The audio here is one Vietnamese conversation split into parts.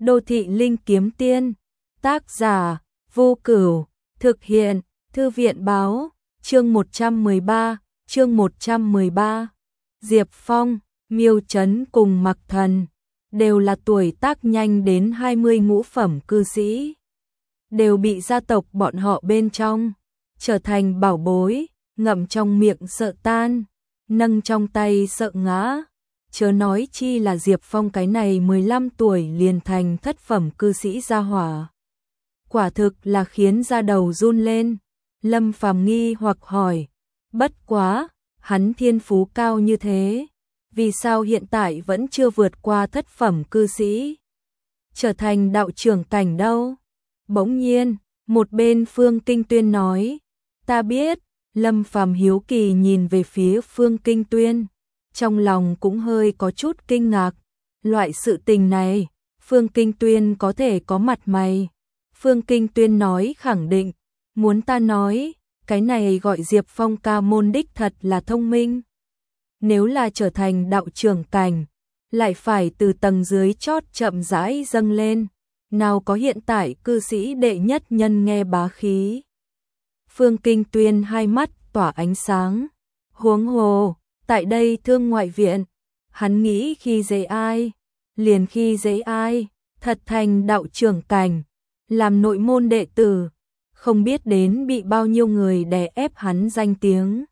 Đô thị linh kiếm tiên, tác giả, Vô Cửu, thực hiện, Thư viện báo, chương 113, Diệp Phong, Miêu Trấn cùng Mặc Thần, đều là tuổi tác nhanh đến 20 ngũ phẩm cư sĩ, đều bị gia tộc bọn họ bên trong trở thành bảo bối, ngậm trong miệng sợ tan, nâng trong tay sợ ngã. Chớ nói chi là Diệp Phong cái này 15 tuổi liền thành thất phẩm cư sĩ gia hỏa. Quả thực là khiến da đầu run lên. Lâm Phàm nghi hoặc hỏi, bất quá, hắn thiên phú cao như thế, vì sao hiện tại vẫn chưa vượt qua thất phẩm cư sĩ, trở thành đạo trưởng cảnh đâu? Bỗng nhiên, một bên Phương Kinh Tuyên nói, ta biết. Lâm Phàm hiếu kỳ nhìn về phía Phương Kinh Tuyên, trong lòng cũng hơi có chút kinh ngạc. Loại sự tình này, Phương Kinh Tuyên có thể có mặt mày. Phương Kinh Tuyên nói khẳng định, muốn ta nói, cái này gọi Diệp Phong ca môn đích thật là thông minh. Nếu là trở thành đạo trưởng cảnh, lại phải từ tầng dưới chót chậm rãi dâng lên, nào có hiện tại cư sĩ đệ nhất nhân nghe bá khí. Phương Kinh Tuyên hai mắt tỏa ánh sáng, huống hồ, tại đây Thương Ngoại viện, hắn nghĩ khi dễ ai, liền khi dễ ai, thật thành đạo trưởng cảnh, làm nội môn đệ tử, không biết đến bị bao nhiêu người đè ép hắn danh tiếng.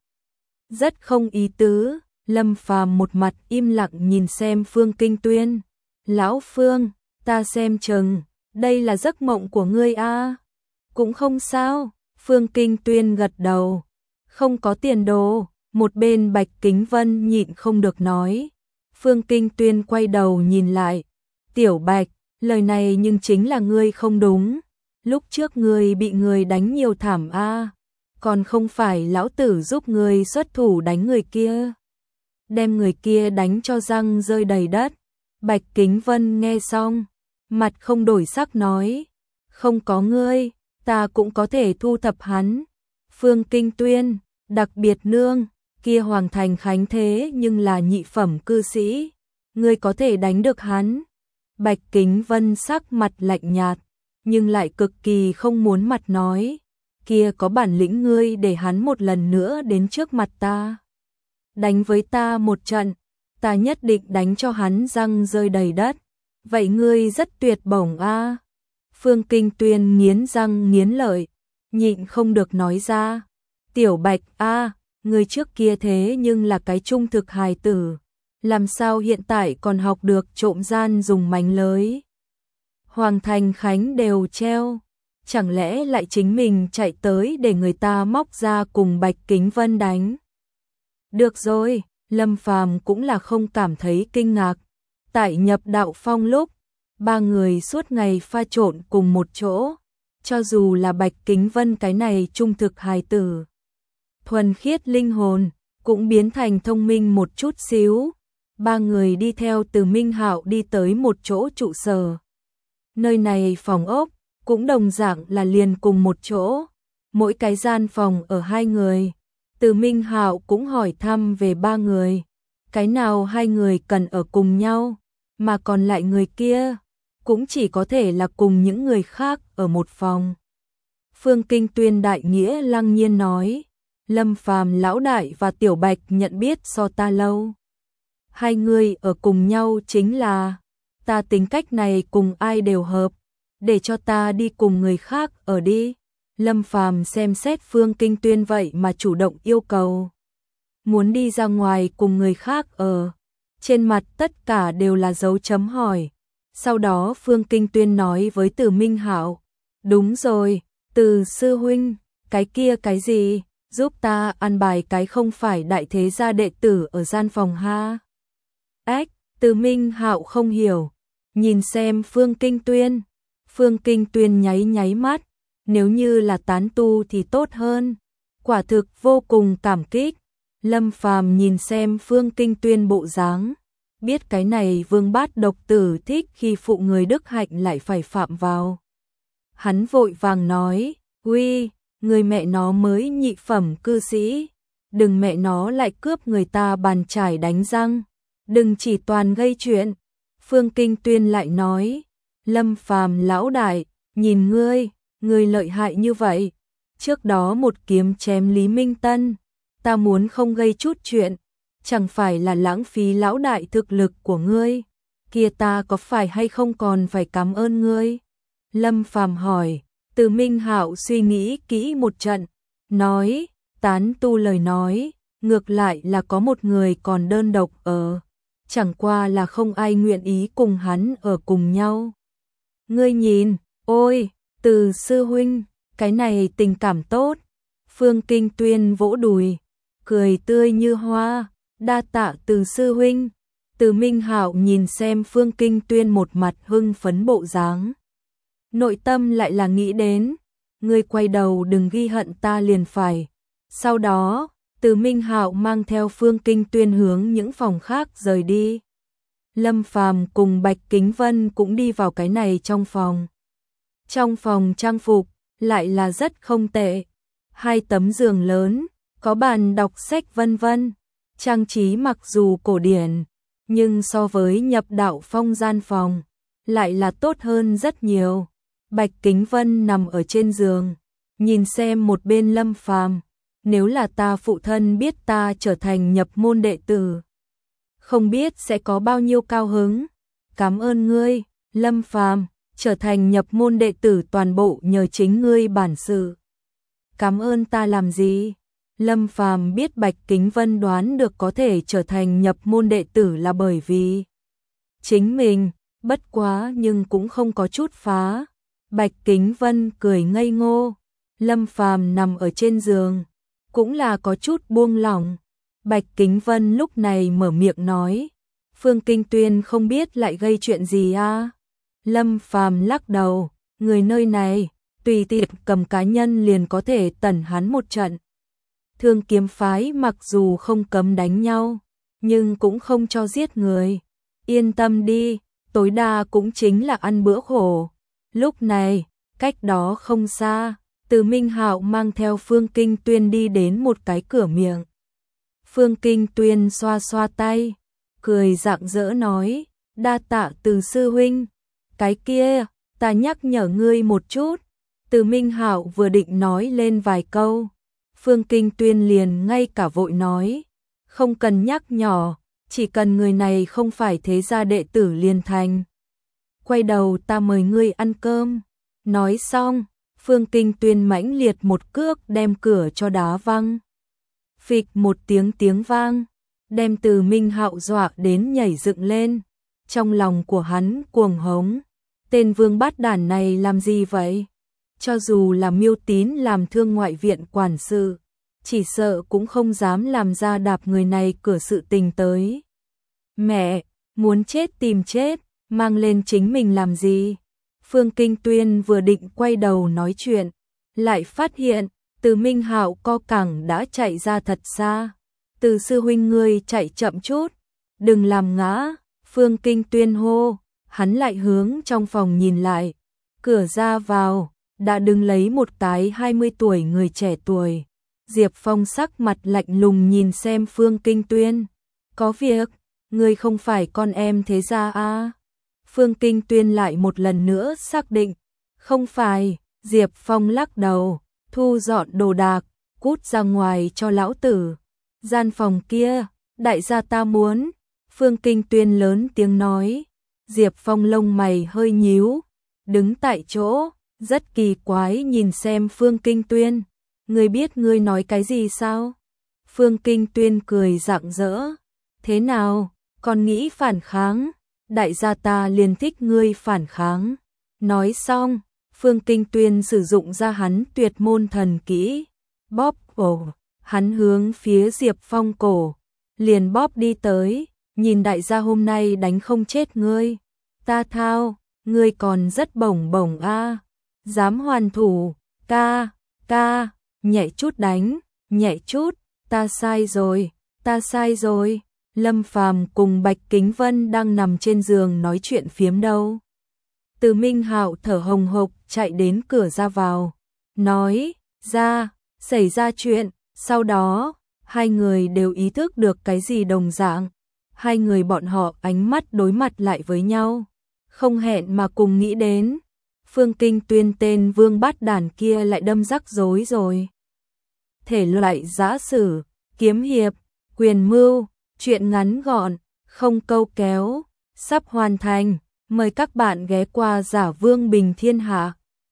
Rất không ý tứ, Lâm Phàm một mặt im lặng nhìn xem Phương Kinh Tuyên. Lão Phương, ta xem chừng, đây là giấc mộng của ngươi a. Cũng không sao, Phương Kinh Tuyên gật đầu. Không có tiền đồ, một bên Bạch Kính Vân nhịn không được nói. Phương Kinh Tuyên quay đầu nhìn lại. Tiểu Bạch, lời này nhưng chính là ngươi không đúng. Lúc trước ngươi bị người đánh nhiều thảm a, còn không phải lão tử giúp ngươi xuất thủ đánh người kia, đem người kia đánh cho răng rơi đầy đất. Bạch Kính Vân nghe xong, mặt không đổi sắc nói, không có ngươi, ta cũng có thể thu thập hắn. Phương Kinh Tuyên, đặc biệt nương, kia Hoàng Thành Khánh thế nhưng là nhị phẩm cư sĩ, ngươi có thể đánh được hắn. Bạch Kính Vân sắc mặt lạnh nhạt, nhưng lại cực kỳ không muốn mặt nói, kia có bản lĩnh ngươi để hắn một lần nữa đến trước mặt ta, đánh với ta một trận, ta nhất định đánh cho hắn răng rơi đầy đất. Vậy ngươi rất tuyệt bổng a. Phương Kinh Tuyên nghiến răng nghiến lợi, nhịn không được nói ra, Tiểu Bạch a, ngươi trước kia thế nhưng là cái trung thực hài tử, làm sao hiện tại còn học được trộm gian dùng mánh lới? Hoàng Thành Khánh đều treo, chẳng lẽ lại chính mình chạy tới để người ta móc ra cùng Bạch Kính Vân đánh? Được rồi, Lâm Phàm cũng là không cảm thấy kinh ngạc. Tại nhập đạo phong lúc, ba người suốt ngày pha trộn cùng một chỗ, cho dù là Bạch Kính Vân cái này trung thực hài tử, thuần khiết linh hồn, cũng biến thành thông minh một chút xíu. Ba người đi theo từ Minh Hạo đi tới một chỗ trụ sở. Nơi này phòng ốc, cũng đồng dạng là liền cùng một chỗ, mỗi cái gian phòng ở hai người. Từ Minh Hạo cũng hỏi thăm về ba người, cái nào hai người cần ở cùng nhau, mà còn lại người kia, cũng chỉ có thể là cùng những người khác ở một phòng. Phương Kinh Tuyên đại nghĩa lăng nhiên nói, Lâm Phàm lão đại và Tiểu Bạch nhận biết so ta lâu. Hai người ở cùng nhau chính là, ta tính cách này cùng ai đều hợp, để cho ta đi cùng người khác ở đi. Lâm Phàm xem xét Phương Kinh Tuyên vậy mà chủ động yêu cầu, muốn đi ra ngoài cùng người khác ở. Trên mặt tất cả đều là dấu chấm hỏi. Sau đó Phương Kinh Tuyên nói với Từ Minh Hạo, đúng rồi, Từ sư huynh, cái kia cái gì, giúp ta an bài cái không phải đại thế gia đệ tử ở gian phòng ha. Ách, Từ Minh Hạo không hiểu, nhìn xem Phương Kinh Tuyên. Phương Kinh Tuyên nháy nháy mắt, nếu như là tán tu thì tốt hơn, quả thực vô cùng cảm kích. Lâm Phàm nhìn xem Phương Kinh Tuyên bộ dáng, biết cái này vương bát độc tử thích khi phụ người đức hạnh lại phải phạm vào. Hắn vội vàng nói, uy, người mẹ nó mới nhị phẩm cư sĩ, đừng mẹ nó lại cướp người ta bàn chải đánh răng, đừng chỉ toàn gây chuyện. Phương Kinh Tuyên lại nói, Lâm Phàm lão đại, nhìn ngươi lợi hại như vậy. Trước đó một kiếm chém Lý Minh Tân, ta muốn không gây chút chuyện, chẳng phải là lãng phí lão đại thực lực của ngươi. Kia ta có phải hay không còn phải cảm ơn ngươi? Lâm Phàm hỏi. Từ Minh Hạo suy nghĩ kỹ một trận, nói, tán tu lời nói, ngược lại là có một người còn đơn độc ở, chẳng qua là không ai nguyện ý cùng hắn ở cùng nhau. Ngươi nhìn, ôi, Từ sư huynh, cái này tình cảm tốt. Phương Kinh Tuyên vỗ đùi, cười tươi như hoa, đa tạ Từ sư huynh. Từ Minh Hạo nhìn xem Phương Kinh Tuyên một mặt hưng phấn bộ dáng, nội tâm lại là nghĩ đến, ngươi quay đầu đừng ghi hận ta liền phải. Sau đó, Từ Minh Hạo mang theo Phương Kinh Tuyên hướng những phòng khác rời đi. Lâm Phàm cùng Bạch Kính Vân cũng đi vào cái này trong phòng. Trong phòng trang phục lại là rất không tệ, 2 tấm giường lớn, có bàn đọc sách vân vân, trang trí mặc dù cổ điển, nhưng so với nhập đạo phong gian phòng lại là tốt hơn rất nhiều. Bạch Kính Vân nằm ở trên giường, nhìn xem một bên Lâm Phàm, nếu là ta phụ thân biết ta trở thành nhập môn đệ tử, không biết sẽ có bao nhiêu cao hứng. Cảm ơn ngươi, Lâm Phàm, trở thành nhập môn đệ tử toàn bộ nhờ chính ngươi bản sự. Cảm ơn ta làm gì? Lâm Phàm biết Bạch Kính Vân đoán được có thể trở thành nhập môn đệ tử là bởi vì chính mình, bất quá nhưng cũng không có chút phá. Bạch Kính Vân cười ngây ngô, Lâm Phàm nằm ở trên giường, cũng là có chút buông lỏng. Bạch Kính Vân lúc này mở miệng nói, Phương Kinh Tuyên không biết lại gây chuyện gì à? Lâm Phàm lắc đầu, người nơi này, tùy tiện cầm cá nhân liền có thể tẩn hắn một trận. Thương kiếm phái mặc dù không cấm đánh nhau, nhưng cũng không cho giết người. Yên tâm đi, tối đa cũng chính là ăn bữa khổ. Lúc này, cách đó không xa, Từ Minh Hạo mang theo Phương Kinh Tuyên đi đến một cái cửa miệng. Phương Kinh Tuyên xoa xoa tay, cười rạng rỡ nói, đa tạ Từ sư huynh. Cái kia, ta nhắc nhở ngươi một chút. Từ Minh Hạo vừa định nói lên vài câu, Phương Kinh Tuyên liền ngay cả vội nói, không cần nhắc nhỏ, chỉ cần người này không phải thế gia đệ tử liền thành. Quay đầu ta mời ngươi ăn cơm. Nói xong, Phương Kinh Tuyên mãnh liệt một cước đem cửa cho đá văng. Phịch một tiếng vang, đem Từ Minh Hạo dọa đến nhảy dựng lên. Trong lòng của hắn cuồng hống, tên vương bát đản này làm gì vậy? Cho dù là Miêu Tín làm thương ngoại viện quản sự, chỉ sợ cũng không dám làm ra đạp người này cửa sự tình tới. Mẹ, muốn chết tìm chết, mang lên chính mình làm gì? Phương Kinh Tuyên vừa định quay đầu nói chuyện, lại phát hiện Từ Minh Hạo co cẳng đã chạy ra thật xa. Từ sư huynh ngươi chạy chậm chút, đừng làm ngã. Phương Kinh Tuyên hô, hắn lại hướng trong phòng nhìn lại, cửa ra vào đã đứng lấy một cái 20 tuổi người trẻ tuổi. Diệp Phong sắc mặt lạnh lùng nhìn xem Phương Kinh Tuyên, có việc, ngươi không phải con em thế gia à? Phương Kinh Tuyên lại một lần nữa xác định, không phải. Diệp Phong lắc đầu, thu dọn đồ đạc, cút ra ngoài cho lão tử. Gian phòng kia, đại gia ta muốn. Phương Kinh Tuyên lớn tiếng nói. Diệp Phong lông mày hơi nhíu, đứng tại chỗ, rất kỳ quái nhìn xem Phương Kinh Tuyên. Ngươi biết ngươi nói cái gì sao? Phương Kinh Tuyên cười rạng rỡ. Thế nào, còn nghĩ phản kháng? Đại gia ta liền thích ngươi phản kháng. Nói xong, Phương Kinh Tuyên sử dụng ra hắn tuyệt môn thần kỹ, bóp cổ, hắn hướng phía Diệp Phong cổ, liền bóp đi tới, nhìn đại gia hôm nay đánh không chết ngươi. Ta thao, ngươi còn rất bổng bổng a, dám hoàn thủ, ca, nhẹ chút đánh, nhẹ chút, ta sai rồi. Lâm Phàm cùng Bạch Kính Vân đang nằm trên giường nói chuyện phiếm đâu. Từ Minh Hạo thở hồng hộc chạy đến cửa ra vào, nói, xảy ra chuyện. Sau đó, hai người đều ý thức được cái gì đồng dạng. Hai người bọn họ ánh mắt đối mặt lại với nhau. không hẹn mà cùng nghĩ đến, Phương Kinh Tuyên tên Vương Bát Đản kia lại đâm rắc rối rồi. Thể loại giã sử, kiếm hiệp, quyền mưu, truyện ngắn gọn, không câu kéo, sắp hoàn thành, mời các bạn ghé qua Giả Vương Bình Thiên Hạ.